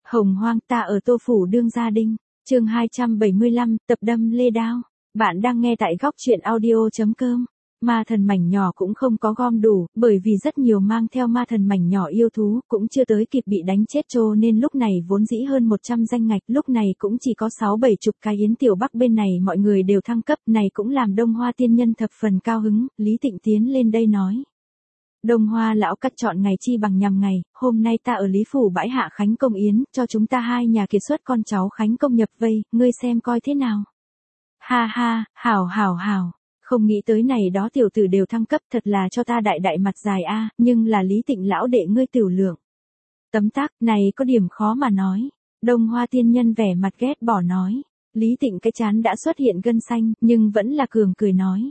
Hồng hoang ta ở Tô Phủ Đương Gia Đinh, chương 275, tập đâm lê đao. Bạn đang nghe tại góc truyện audio.com. Ma thần mảnh nhỏ cũng không có gom đủ, bởi vì rất nhiều mang theo ma thần mảnh nhỏ yêu thú cũng chưa tới kịp bị đánh chết cho nên lúc này vốn dĩ hơn 100 danh ngạch, lúc này cũng chỉ có 6-7 chục cái. Yến Tiểu Bắc bên này mọi người đều thăng cấp, này cũng làm Đông Hoa tiên nhân thập phần cao hứng. Lý Tịnh tiến lên đây nói: Đông Hoa lão cắt chọn ngày chi bằng nhằm ngày, hôm nay ta ở Lý Phủ bãi hạ khánh công yến, cho chúng ta hai nhà kiệt xuất con cháu khánh công nhập vây, ngươi xem coi thế nào. Ha ha, hảo, không nghĩ tới này đó tiểu tử đều thăng cấp, thật là cho ta đại đại mặt dài a, nhưng là Lý Tịnh lão đệ ngươi tiểu lượng. Tấm tắc, này có điểm khó mà nói. Đông Hoa tiên nhân vẻ mặt ghét bỏ nói. Lý Tịnh cái chán đã xuất hiện gân xanh, nhưng vẫn là cường cười nói: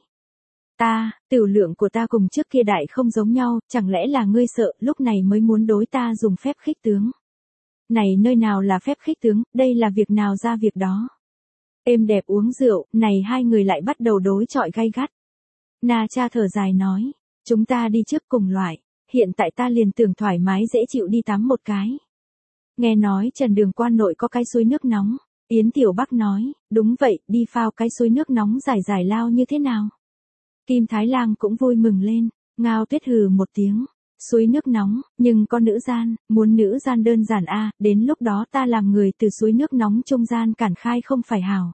tiểu lượng của ta cùng trước kia đại không giống nhau, chẳng lẽ là ngươi sợ, lúc này mới muốn đối ta dùng phép khích tướng. Này nơi nào là phép khích tướng, đây là việc nào ra việc đó. Êm đẹp uống rượu, này hai người lại bắt đầu đối chọi gay gắt. Na Cha thở dài nói: chúng ta đi trước cùng loại, hiện tại ta liền tưởng thoải mái dễ chịu đi tắm một cái. Nghe nói Trần Đường Quan nội có cái suối nước nóng, Yến Tiểu Bắc nói: đúng vậy, đi phao cái suối nước nóng giải lao như thế nào. Kim Thái Lang cũng vui mừng lên, Ngao Tuyết hừ một tiếng: suối nước nóng, nhưng có nữ gian, muốn nữ gian đơn giản a, đến lúc đó ta làm người từ suối nước nóng trung gian cản khai không phải hảo.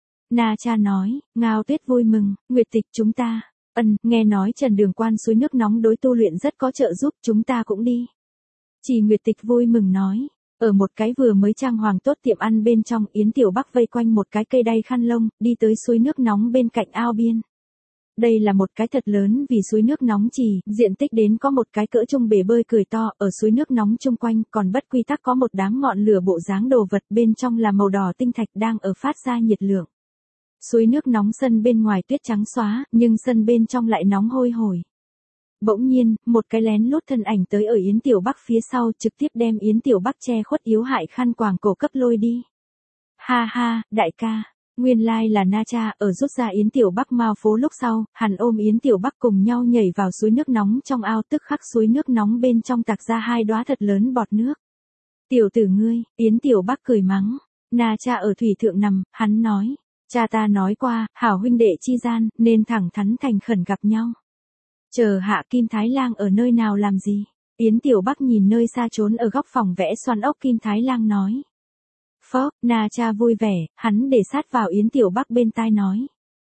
Na Cha nói. Ngao Tuyết vui mừng: Nguyệt Tịch chúng ta, nghe nói Trần Đường Quan suối nước nóng đối tu luyện rất có trợ giúp, chúng ta cũng đi. Chỉ Nguyệt Tịch vui mừng nói. Ở một cái vừa mới trang hoàng tốt tiệm ăn bên trong, Yến Tiểu Bắc vây quanh một cái cây đay khăn lông, đi tới suối nước nóng bên cạnh ao biên. Đây là một cái thật lớn vì suối nước nóng trì, diện tích đến có một cái cỡ trung bể bơi cười to, ở suối nước nóng chung quanh còn bất quy tắc có một đám ngọn lửa bộ dáng đồ vật, bên trong là màu đỏ tinh thạch đang ở phát ra nhiệt lượng. Suối nước nóng sân bên ngoài tuyết trắng xóa, nhưng sân bên trong lại nóng hôi hổi. Bỗng nhiên, một cái lén lút thân ảnh tới ở Yến Tiểu Bắc phía sau, trực tiếp đem Yến Tiểu Bắc che khuất yếu hại khăn quàng cổ cấp lôi đi. Ha ha, đại ca. Nguyên lai là Na Cha, ở rút ra Yến Tiểu Bắc mao phố lúc sau, hắn ôm Yến Tiểu Bắc cùng nhau nhảy vào suối nước nóng trong ao, tức khắc suối nước nóng bên trong tạc ra hai đóa thật lớn bọt nước. Tiểu tử ngươi, Yến Tiểu Bắc cười mắng. Na Cha ở thủy thượng nằm, hắn nói: cha ta nói qua, hảo huynh đệ chi gian, nên thẳng thắn thành khẩn gặp nhau. Chờ hạ Kim Thái Lang ở nơi nào làm gì? Yến Tiểu Bắc nhìn nơi xa trốn ở góc phòng vẽ xoắn ốc Kim Thái Lang nói. Phó, Na Cha vui vẻ, hắn để sát vào Yến Tiểu Bắc bên tai nói: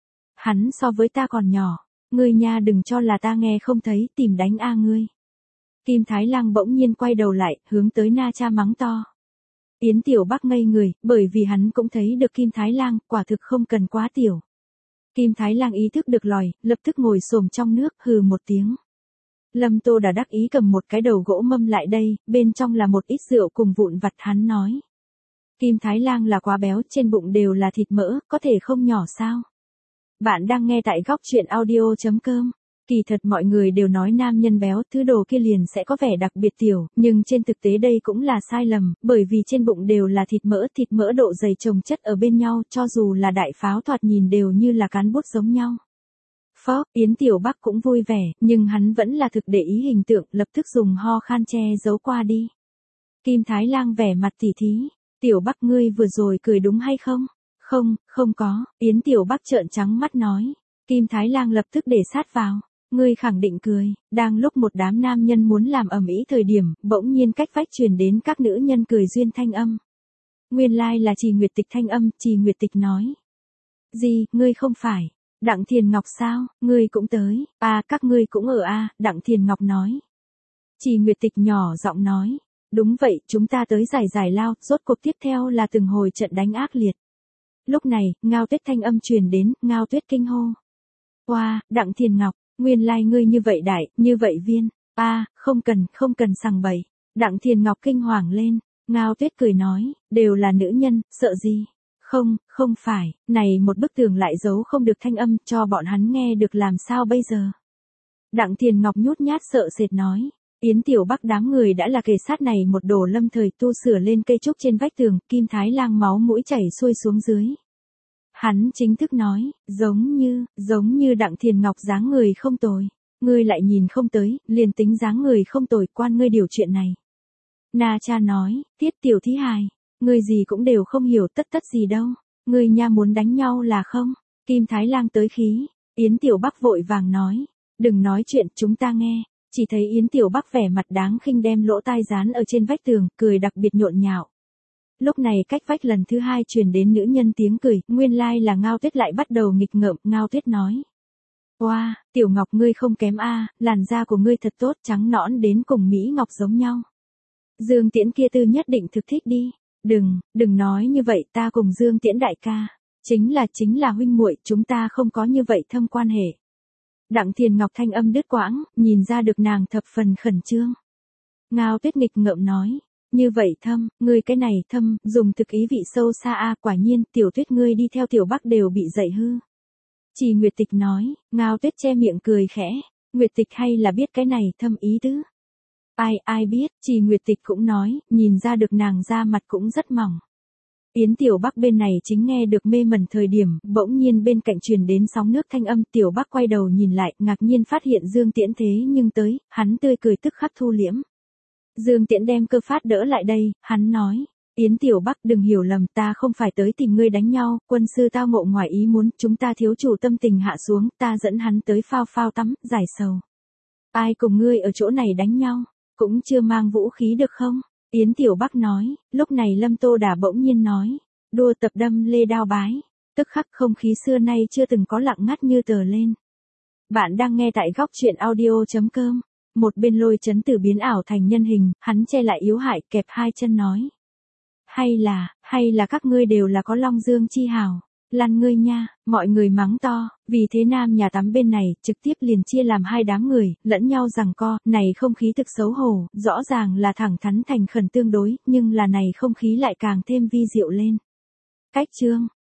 hắn so với ta còn nhỏ, ngươi nha đừng cho là ta nghe không thấy, tìm đánh a ngươi. Kim Thái Lang bỗng nhiên quay đầu lại, hướng tới Na Cha mắng to. Yến Tiểu Bắc ngây người, bởi vì hắn cũng thấy được Kim Thái Lang, quả thực không cần quá tiểu. Kim Thái Lang ý thức được lòi, lập tức ngồi xổm trong nước, hừ một tiếng. Lâm Tô đã đắc ý cầm một cái đầu gỗ mâm lại đây, bên trong là một ít rượu cùng vụn vặt, hắn nói: Kim Thái Lang là quá béo, trên bụng đều là thịt mỡ, có thể không nhỏ sao? Bạn đang nghe tại góc truyện audio.com. Kỳ thật mọi người đều nói nam nhân béo, thứ đồ kia liền sẽ có vẻ đặc biệt tiểu, nhưng trên thực tế đây cũng là sai lầm, bởi vì trên bụng đều là thịt mỡ độ dày chồng chất ở bên nhau, cho dù là đại pháo thoạt nhìn đều như là cán bút giống nhau. Phó, Yến Tiểu Bắc cũng vui vẻ, nhưng hắn vẫn là thực để ý hình tượng, lập tức dùng ho khan che giấu qua đi. Kim Thái Lang vẻ mặt tỉ thí: Tiểu Bắc ngươi vừa rồi cười đúng hay không? Không có, Yến Tiểu Bắc trợn trắng mắt nói. Kim Thái Lang lập tức để sát vào. Ngươi khẳng định cười. Đang lúc một đám nam nhân muốn làm ầm ĩ thời điểm, bỗng nhiên cách vách truyền đến các nữ nhân cười duyên thanh âm. Nguyên lai là Trì Nguyệt Tịch thanh âm. Trì Nguyệt Tịch nói: gì, ngươi không phải Đặng Thiền Ngọc sao, ngươi cũng tới. Các ngươi cũng ở Đặng Thiền Ngọc nói. Trì Nguyệt Tịch nhỏ giọng nói: đúng vậy, chúng ta tới giải lao, rốt cuộc tiếp theo là từng hồi trận đánh ác liệt. Lúc này, Ngao Tuyết thanh âm truyền đến, Ngao Tuyết kinh hô: wow, Đặng Thiền Ngọc, nguyên lai ngươi như vậy đại, như vậy viên. Không cần sằng bậy. Đặng Thiền Ngọc kinh hoàng lên. Ngao Tuyết cười nói: đều là nữ nhân, sợ gì? Không phải, này một bức tường lại giấu không được thanh âm, cho bọn hắn nghe được làm sao bây giờ? Đặng Thiền Ngọc nhút nhát sợ sệt nói. Yến Tiểu Bắc đám người đã là kề sát này một đồ lâm thời tu sửa lên cây trúc trên vách tường, Kim Thái Lang máu mũi chảy xuôi xuống dưới. Hắn chính thức nói: giống như Đặng Thiền Ngọc dáng người không tồi. Ngươi lại nhìn không tới, liền tính dáng người không tồi, quan ngươi điều chuyện này. Na cha nói, Tiết tiểu thí hài, ngươi gì cũng đều không hiểu tất tất gì đâu. Ngươi nha muốn đánh nhau là không? Kim Thái Lang tới khí, Yến Tiểu Bắc vội vàng nói, đừng nói chuyện chúng ta nghe. Chỉ thấy Yến Tiểu Bắc vẻ mặt đáng khinh đem lỗ tai dán ở trên vách tường, cười đặc biệt nhộn nhạo. Lúc này cách vách lần thứ hai truyền đến nữ nhân tiếng cười, nguyên lai là Ngao Tuyết lại bắt đầu nghịch ngợm, Ngao Tuyết nói. Wow, Tiểu Ngọc ngươi không kém a, làn da của ngươi thật tốt, trắng nõn đến cùng Mỹ Ngọc giống nhau. Dương Tiễn kia tư nhất định thực thích đi. Đừng nói như vậy, ta cùng Dương Tiễn đại ca. Chính là huynh muội, chúng ta không có như vậy thâm quan hệ. Đặng Thiền Ngọc thanh âm đứt quãng, nhìn ra được nàng thập phần khẩn trương. Ngao Tuyết nghịch ngợm nói, như vậy thâm, ngươi cái này thâm, dùng thực ý vị sâu xa a, quả nhiên, Tiểu Tuyết ngươi đi theo Tiểu Bắc đều bị dạy hư. Chỉ Nguyệt Tịch nói, Ngao Tuyết che miệng cười khẽ, Nguyệt Tịch hay là biết cái này thâm ý tứ. Ai biết, Chỉ Nguyệt Tịch cũng nói, nhìn ra được nàng da mặt cũng rất mỏng. Yến Tiểu Bắc bên này chính nghe được mê mẩn thời điểm, bỗng nhiên bên cạnh truyền đến sóng nước thanh âm, Tiểu Bắc quay đầu nhìn lại, ngạc nhiên phát hiện Dương Tiễn thế nhưng tới, hắn tươi cười tức khắc thu liễm. Dương Tiễn đem Cơ Phát đỡ lại đây, hắn nói, Yến Tiểu Bắc đừng hiểu lầm, ta không phải tới tìm ngươi đánh nhau, quân sư tao ngộ ngoài ý muốn, chúng ta thiếu chủ tâm tình hạ xuống, ta dẫn hắn tới phao phao tắm, giải sầu. Ai cùng ngươi ở chỗ này đánh nhau, cũng chưa mang vũ khí được không? Yến Tiểu Bắc nói, lúc này Lâm Tô Đà bỗng nhiên nói, đua tập đâm lê đao bái, tức khắc không khí xưa nay chưa từng có lặng ngắt như tờ lên. Bạn đang nghe tại góc truyện audio.com, một bên Lôi Chấn Tử biến ảo thành nhân hình, hắn che lại yếu hại kẹp hai chân nói. Hay là các ngươi đều là có Long Dương chi hào, lăn ngươi nha, mọi người mắng to, vì thế nam nhà tắm bên này, trực tiếp liền chia làm hai đám người, lẫn nhau giằng co, này không khí thực xấu hổ, rõ ràng là thẳng thắn thành khẩn tương đối, nhưng là này không khí lại càng thêm vi diệu lên. Cách chương,